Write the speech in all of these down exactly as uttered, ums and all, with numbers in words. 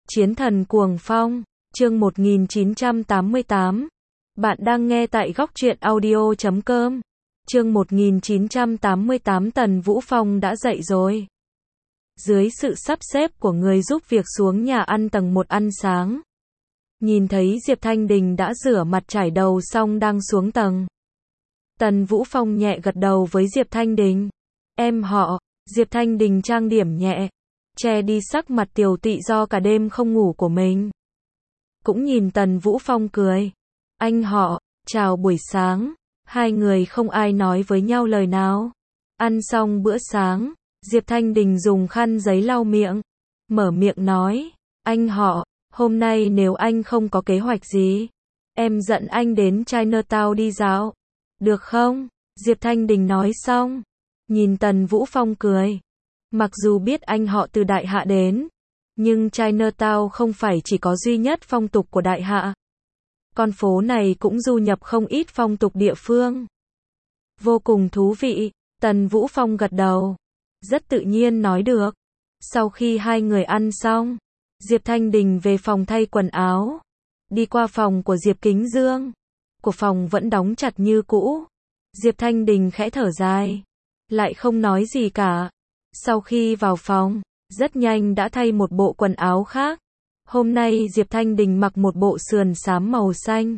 Chiến thần cuồng phong, chương một nghìn chín trăm tám mươi tám. Bạn đang nghe tại góc truyện audio chấm com. Chương một nghìn chín trăm tám mươi tám. Tần Vũ Phong đã dậy rồi. Dưới sự sắp xếp của người giúp việc xuống nhà ăn tầng một ăn sáng. Nhìn thấy Diệp Thanh Đình đã rửa mặt trải đầu xong đang xuống tầng. Tần Vũ Phong nhẹ gật đầu với Diệp Thanh Đình. Em họ. Diệp Thanh Đình trang điểm nhẹ, che đi sắc mặt tiều tụy do cả đêm không ngủ của mình. Cũng nhìn Tần Vũ Phong cười. Anh họ, chào buổi sáng. Hai người không ai nói với nhau lời nào. Ăn xong bữa sáng, Diệp Thanh Đình dùng khăn giấy lau miệng. Mở miệng nói, anh họ, hôm nay nếu anh không có kế hoạch gì, em dẫn anh đến Chinatown đi dạo. Được không? Diệp Thanh Đình nói xong, nhìn Tần Vũ Phong cười. Mặc dù biết anh họ từ Đại Hạ đến, nhưng Chinatown không phải chỉ có duy nhất phong tục của Đại Hạ. Con phố này cũng du nhập không ít phong tục địa phương. Vô cùng thú vị, Tần Vũ Phong gật đầu. Rất tự nhiên nói được. Sau khi hai người ăn xong, Diệp Thanh Đình về phòng thay quần áo. Đi qua phòng của Diệp Kính Dương. Của phòng vẫn đóng chặt như cũ. Diệp Thanh Đình khẽ thở dài. Lại không nói gì cả. Sau khi vào phòng, rất nhanh đã thay một bộ quần áo khác. Hôm nay Diệp Thanh Đình mặc một bộ sườn xám màu xanh.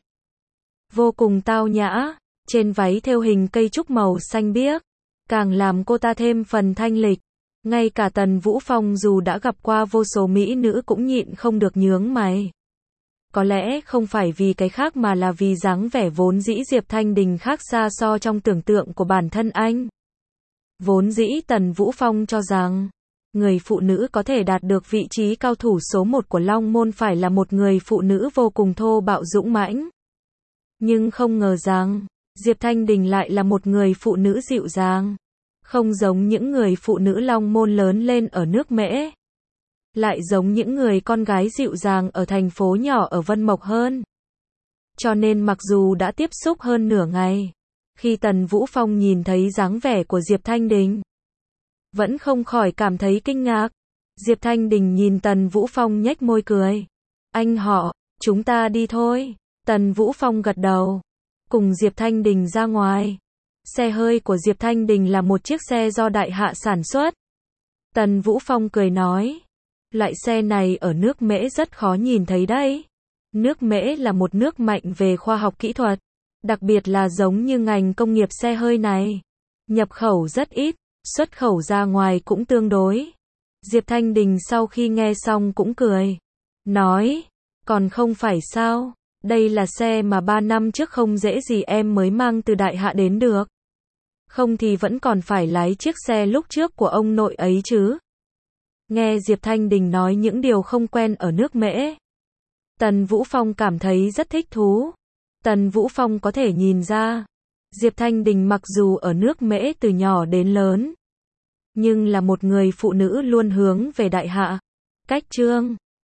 Vô cùng tao nhã, trên váy thêu hình cây trúc màu xanh biếc, càng làm cô ta thêm phần thanh lịch. Ngay cả Tần Vũ Phong dù đã gặp qua vô số mỹ nữ cũng nhịn không được nhướng mày. Có lẽ không phải vì cái khác mà là vì dáng vẻ vốn dĩ Diệp Thanh Đình khác xa so trong tưởng tượng của bản thân anh. Vốn dĩ Tần Vũ Phong cho rằng, người phụ nữ có thể đạt được vị trí cao thủ số một của Long Môn phải là một người phụ nữ vô cùng thô bạo dũng mãnh. Nhưng không ngờ rằng, Diệp Thanh Đình lại là một người phụ nữ dịu dàng. Không giống những người phụ nữ Long Môn lớn lên ở nước Mễ. Lại giống những người con gái dịu dàng ở thành phố nhỏ ở Vân Mộc hơn. Cho nên mặc dù đã tiếp xúc hơn nửa ngày, khi Tần Vũ Phong nhìn thấy dáng vẻ của Diệp Thanh Đình, vẫn không khỏi cảm thấy kinh ngạc. Diệp Thanh Đình nhìn Tần Vũ Phong nhếch môi cười. Anh họ, chúng ta đi thôi. Tần Vũ Phong gật đầu. Cùng Diệp Thanh Đình ra ngoài. Xe hơi của Diệp Thanh Đình là một chiếc xe do Đại Hạ sản xuất. Tần Vũ Phong cười nói. Loại xe này ở nước Mễ rất khó nhìn thấy đấy. Nước Mễ là một nước mạnh về khoa học kỹ thuật. Đặc biệt là giống như ngành công nghiệp xe hơi này. Nhập khẩu rất ít, xuất khẩu ra ngoài cũng tương đối. Diệp Thanh Đình sau khi nghe xong cũng cười. Nói, còn không phải sao, đây là xe mà ba năm trước không dễ gì em mới mang từ Đại Hạ đến được. Không thì vẫn còn phải lái chiếc xe lúc trước của ông nội ấy chứ. Nghe Diệp Thanh Đình nói những điều không quen ở nước Mễ, Tần Vũ Phong cảm thấy rất thích thú. Tần Vũ Phong có thể nhìn ra, Diệp Thanh Đình mặc dù ở nước Mễ từ nhỏ đến lớn, nhưng là một người phụ nữ luôn hướng về Đại Hạ. Cách Trương,